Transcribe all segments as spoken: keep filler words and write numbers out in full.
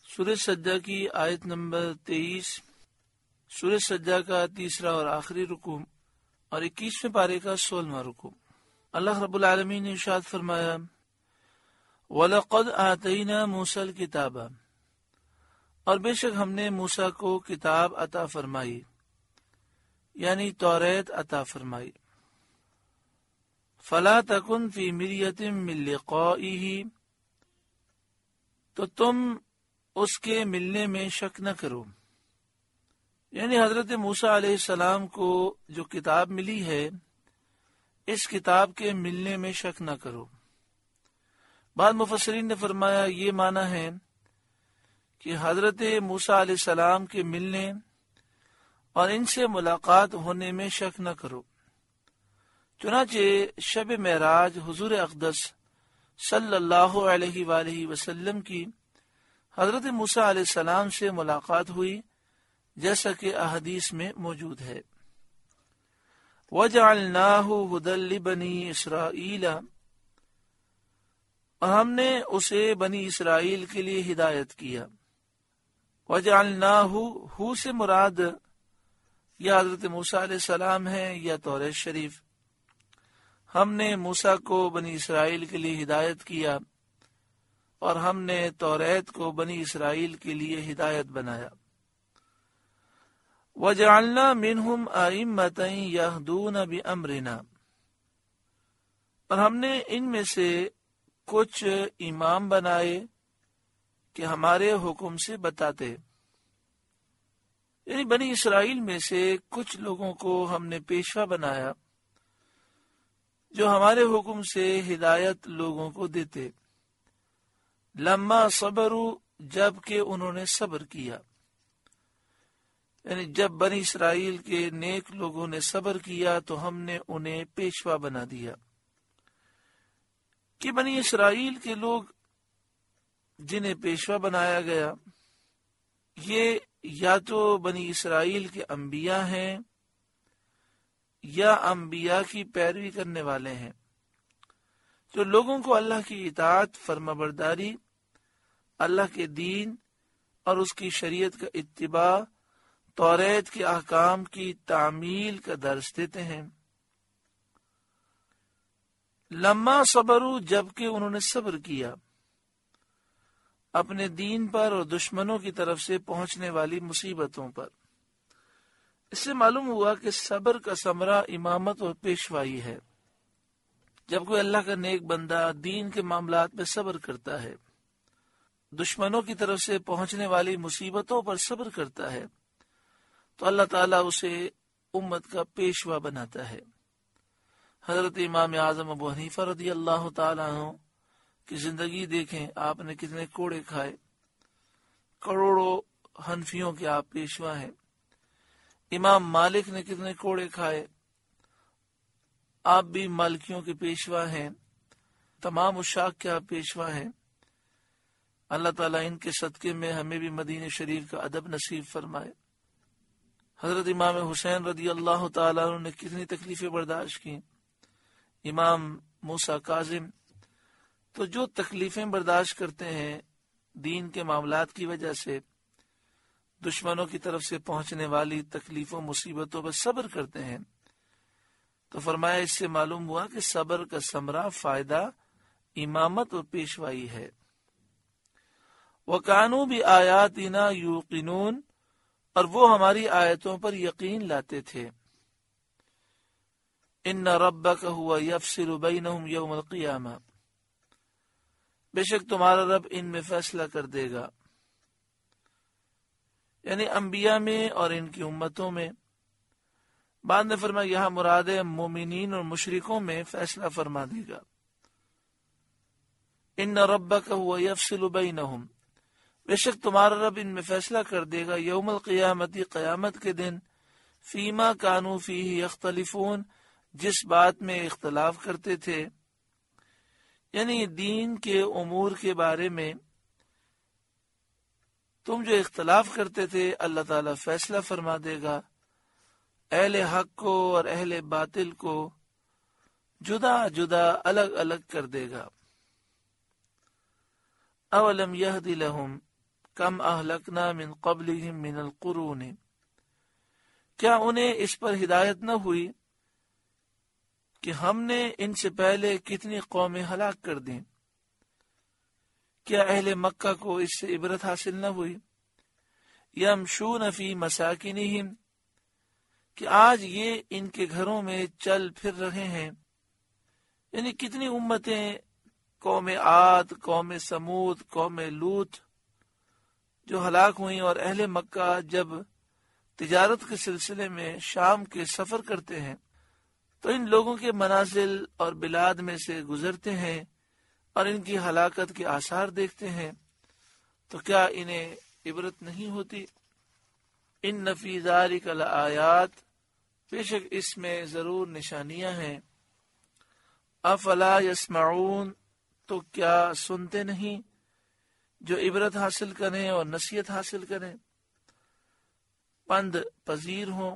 سورہ سجدہ کی آیت نمبر تیئیس، سورہ سجدہ کا تیسرا اور آخری رکوع اور اکیسویں پارے کا سولہواں رکوع۔ اللہ رب العالمین نے ارشاد فرمایا، وَلَقَدْ آتَيْنَا مُوسَى الْكِتَابَ، اور بے شک ہم نے موسیٰ کو کتاب عطا فرمائی، یعنی توریت عطا فرمائی۔ فَلَا تَكُنْ فِي مِرْيَةٍ مِّن لِقَائِهِ، تو تم اس کے ملنے میں شک نہ کرو، یعنی حضرت موسیٰ علیہ السلام کو جو کتاب ملی ہے اس کتاب کے ملنے میں شک نہ کرو۔ بعض مفسرین نے فرمایا یہ معنی ہے کہ حضرت موسیٰ علیہ السلام کے ملنے اور ان سے ملاقات ہونے میں شک نہ کرو۔ چنانچہ شب معراج حضور اقدس صلی اللہ علیہ وآلہ وسلم کی حضرت موسیٰ علیہ السلام سے ملاقات ہوئی، جیسا کہ احادیث میں موجود ہے۔ وَجَعَلْنَاهُ هُدًى لِبَنِي إِسْرَائِيلَ، اور ہم نے اسے بنی اسرائیل کے لیے ہدایت کیا۔ وَجَعَلْنَاهُ، ہو سے مراد یا حضرت موسیٰ علیہ السلام ہے یا توریت شریف۔ ہم نے موسیٰ کو بنی اسرائیل کے لیے ہدایت کیا اور ہم نے توریت کو بنی اسرائیل کے لیے ہدایت بنایا۔ وَجَعَلْنَا مِنْهُمْ أَئِمَّةً يَهْدُونَ بِأَمْرِنَا، اور ہم نے ان میں سے کچھ امام بنائے کہ ہمارے حکم سے بتاتے، یعنی بنی اسرائیل میں سے کچھ لوگوں کو ہم نے پیشوا بنایا جو ہمارے حکم سے ہدایت لوگوں کو دیتے۔ لما صبروا، جب کہ انہوں نے صبر کیا، یعنی جب بنی اسرائیل کے نیک لوگوں نے صبر کیا تو ہم نے انہیں پیشوا بنا دیا۔ کہ بنی اسرائیل کے لوگ جنہیں پیشوا بنایا گیا یہ یا تو بنی اسرائیل کے انبیاء ہیں یا انبیاء کی پیروی کرنے والے ہیں، جو لوگوں کو اللہ کی اطاعت، فرما برداری، اللہ کے دین اور اس کی شریعت کا اتباع، توریت کے احکام کی تعمیل کا درس دیتے ہیں۔ لما صبروا، جبکہ انہوں نے صبر کیا اپنے دین پر اور دشمنوں کی طرف سے پہنچنے والی مصیبتوں پر۔ اس سے معلوم ہوا کہ صبر کا ثمرہ امامت اور پیشوائی ہے۔ جب کوئی اللہ کا نیک بندہ دین کے معاملات میں صبر کرتا ہے، دشمنوں کی طرف سے پہنچنے والی مصیبتوں پر صبر کرتا ہے، تو اللہ تعالیٰ اسے امت کا پیشوا بناتا ہے۔ حضرت امام اعظم ابو حنیفہ رضی اللہ تعالیٰ عنہ کی زندگی دیکھیں، آپ نے کتنے کوڑے کھائے، کروڑوں حنفیوں کے آپ پیشوا ہیں۔ امام مالک نے کتنے کوڑے کھائے، آپ بھی مالکیوں کے پیشوا ہیں۔ تمام اشاق کے آپ پیشوا ہیں۔ اللہ تعالیٰ ان کے صدقے میں ہمیں بھی مدینہ شریف کا ادب نصیب فرمائے۔ حضرت امام حسین رضی اللہ تعالیٰ عنہ نے کتنی تکلیفیں برداشت کی، امام موسیٰ کاظم۔ تو جو تکلیفیں برداشت کرتے ہیں دین کے معاملات کی وجہ سے، دشمنوں کی طرف سے پہنچنے والی تکلیفوں مصیبتوں پر صبر کرتے ہیں، تو فرمایا اس سے معلوم ہوا کہ صبر کا ثمرہ، فائدہ امامت اور پیشوائی ہے۔ وَكَانُوا بِآيَاتِنَا يُوقِنُونَ، اور وہ ہماری آیتوں پر یقین لاتے تھے۔ إِنَّ رَبَّكَ هُوَ يَفْصِلُ بَيْنَهُمْ يَوْمَ الْقِيَامَةِ، بے شک تمہارا رب ان میں فیصلہ کر دے گا، یعنی انبیاء میں اور ان کی امتوں میں۔ بعد نے فرمایا یہاں مراد ہے مومنین اور مشرکوں میں فیصلہ فرما دے گا۔ ان ربک هو یفصل بینہم، بے شک تمہارا رب ان میں فیصلہ کر دے گا یوم القیامت، قیامت کے دن، فیما کانوا فیہ یختلفون، جس بات میں اختلاف کرتے تھے، یعنی دین کے امور کے بارے میں تم جو اختلاف کرتے تھے اللہ تعالیٰ فیصلہ فرما دے گا، اہل حق کو اور اہل باطل کو جدا جدا الگ الگ کر دے گا۔ اولم یہد لہم کم اہلکنا من قبلہم من القرون، کیا انہیں اس پر ہدایت نہ ہوئی کہ ہم نے ان سے پہلے کتنی قومیں ہلاک کر دیں؟ کیا اہل مکہ کو اس سے عبرت حاصل نہ ہوئی؟ یمشون فی مساکنہم، کہ آج یہ ان کے گھروں میں چل پھر رہے ہیں. یعنی کتنی امتیں، قوم عاد، قوم سمود، قوم لوط جو ہلاک ہوئیں، اور اہل مکہ جب تجارت کے سلسلے میں شام کے سفر کرتے ہیں تو ان لوگوں کے منازل اور بلاد میں سے گزرتے ہیں اور ان کی ہلاکت کے آثار دیکھتے ہیں، تو کیا انہیں عبرت نہیں ہوتی؟ ان فی ذلک لآیات، بے شک اس میں ضرور نشانیاں ہیں. افلا یسمعون، تو کیا سنتے نہیں جو عبرت حاصل کریں اور نصیحت حاصل کریں، پند پذیر ہوں.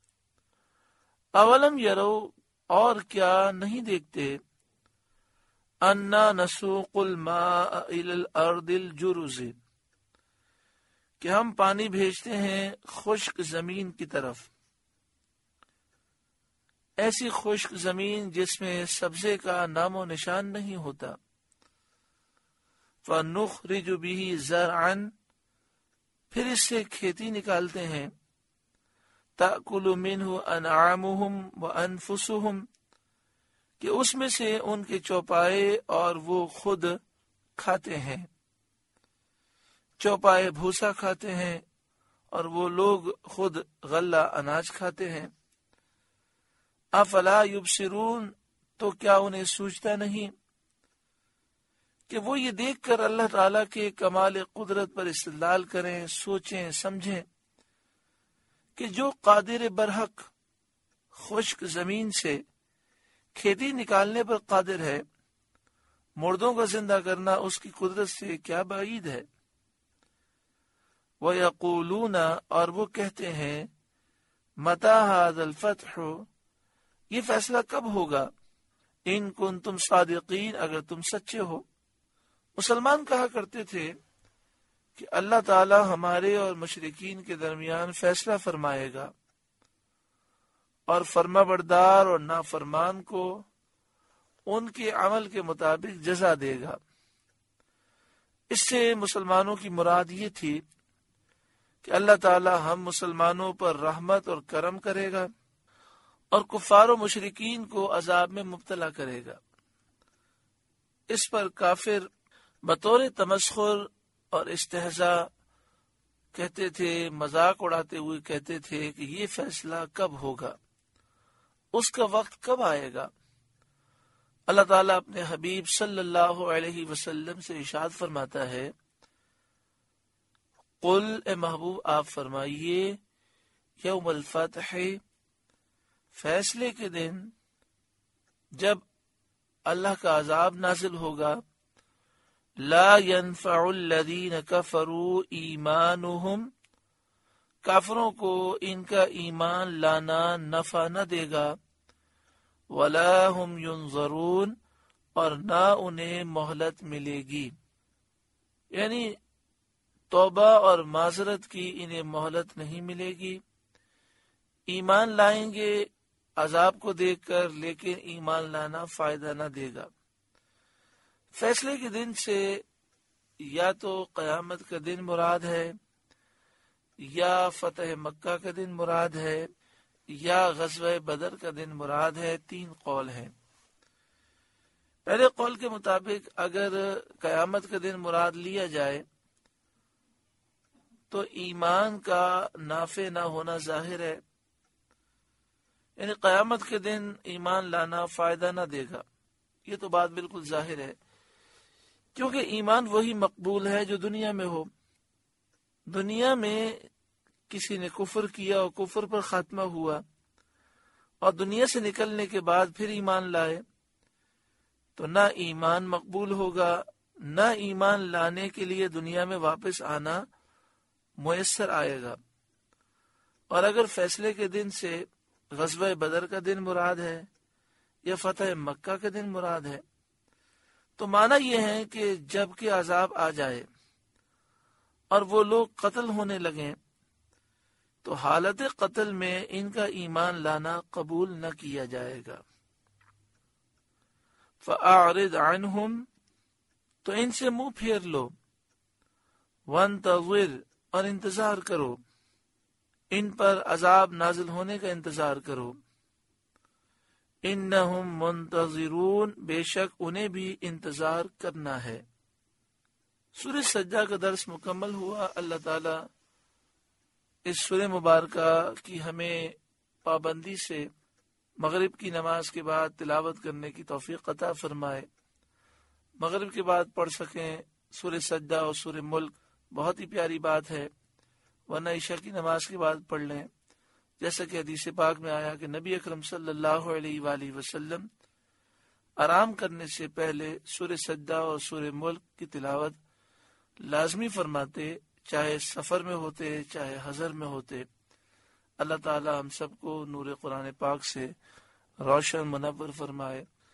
اولم یرو، اور کیا نہیں دیکھتے، انا نسوق الماء الى الارض الجرز، کہ ہم پانی بھیجتے ہیں خشک زمین کی طرف، ایسی خشک زمین جس میں سبزے کا نام و نشان نہیں ہوتا. فَنُخْرِجُ بِهِ زَرْعًا، پھر اس سے کھیتی نکالتے ہیں. تَأْكُلُ مِنْهُ أَنْعَامُهُمْ وَأَنفُسُهُمْ، کہ اس میں سے ان کے چوپائے اور وہ خود کھاتے ہیں. چوپائے بھوسا کھاتے ہیں اور وہ لوگ خود غلہ اناج کھاتے ہیں. افلا یبصرون، تو کیا انہیں سوچتا نہیں کہ وہ یہ دیکھ کر اللہ تعالیٰ کے کمال قدرت پر استدلال کریں، سوچیں سمجھیں کہ جو قادر برحق خشک زمین سے کھیتی نکالنے پر قادر ہے، مردوں کا زندہ کرنا اس کی قدرت سے کیا بعید ہے. وَيَقُولُونَ، اور وہ کہتے ہیں، مَتَى هَذَا الْفَتْحُ، یہ فیصلہ کب ہوگا، ان کنتم صادقین، اگر تم سچے ہو. مسلمان کہا کرتے تھے کہ اللہ تعالی ہمارے اور مشرکین کے درمیان فیصلہ فرمائے گا اور فرما بردار اور نافرمان کو ان کے عمل کے مطابق جزا دے گا. اس سے مسلمانوں کی مراد یہ تھی کہ اللہ تعالی ہم مسلمانوں پر رحمت اور کرم کرے گا اور کفار و مشرکین کو عذاب میں مبتلا کرے گا. اس پر کافر بطور تمسخر اور استہزاء کہتے تھے، مذاق اڑاتے ہوئے کہتے تھے کہ یہ فیصلہ کب ہوگا، اس کا وقت کب آئے گا. اللہ تعالیٰ اپنے حبیب صلی اللہ علیہ وسلم سے ارشاد فرماتا ہے، قل، اے محبوب آپ فرمائیے، یوم الفتح، فیصلے کے دن جب اللہ کا عذاب نازل ہوگا، لا ينفع الذین کفروا ایمانہم، کافروں کو ان کا ایمان لانا نفع نہ دے گا، ولا هم ينظرون، اور نہ انہیں مہلت ملے گی. یعنی توبہ اور معذرت کی انہیں مہلت نہیں ملے گی. ایمان لائیں گے عذاب کو دیکھ کر، لیکن ایمان لانا فائدہ نہ دے گا. فیصلے کے دن سے یا تو قیامت کا دن مراد ہے، یا فتح مکہ کا دن مراد ہے، یا غزوہ بدر کا دن مراد ہے. تین قول ہیں. پہلے قول کے مطابق اگر قیامت کا دن مراد لیا جائے تو ایمان کا نافع نہ ہونا ظاہر ہے، یعنی قیامت کے دن ایمان لانا فائدہ نہ دے گا. یہ تو بات بالکل ظاہر ہے، کیونکہ ایمان وہی مقبول ہے جو دنیا میں ہو. دنیا میں کسی نے کفر کیا اور کفر پر خاتمہ ہوا، اور دنیا سے نکلنے کے بعد پھر ایمان لائے، تو نہ ایمان مقبول ہوگا، نہ ایمان لانے کے لیے دنیا میں واپس آنا میسر آئے گا. اور اگر فیصلے کے دن سے غزوہ بدر کا دن مراد ہے یا فتح مکہ کا دن مراد ہے، تو معنی یہ ہے کہ جب کہ عذاب آ جائے اور وہ لوگ قتل ہونے لگیں تو حالت قتل میں ان کا ایمان لانا قبول نہ کیا جائے گا. فَأَعْرِضْ عَنْهُمْ تو ان سے منہ پھیر لو. وَانْتَظِرْ اور انتظار کرو، ان پر عذاب نازل ہونے کا انتظار کرو. اِنَّهُمْ مُنْتَظِرُونَ بے شک انہیں بھی انتظار کرنا ہے. سورہ سجدہ کا درس مکمل ہوا. اللہ تعالی اس سورہ مبارکہ کی ہمیں پابندی سے مغرب کی نماز کے بعد تلاوت کرنے کی توفیق عطا فرمائے. مغرب کے بعد پڑھ سکیں سورہ سجدہ اور سورہ ملک، بہت ہی پیاری بات ہے. ورنہ عشاء کی نماز کے بعد پڑھ لیں، جیسا کہ حدیث پاک میں آیا کہ نبی اکرم صلی اللہ علیہ وآلہ وسلم آرام کرنے سے پہلے سورہ سجدہ اور سورہ ملک کی تلاوت لازمی فرماتے، چاہے سفر میں ہوتے چاہے حضر میں ہوتے. اللہ تعالی ہم سب کو نور قرآن پاک سے روشن منور فرمائے.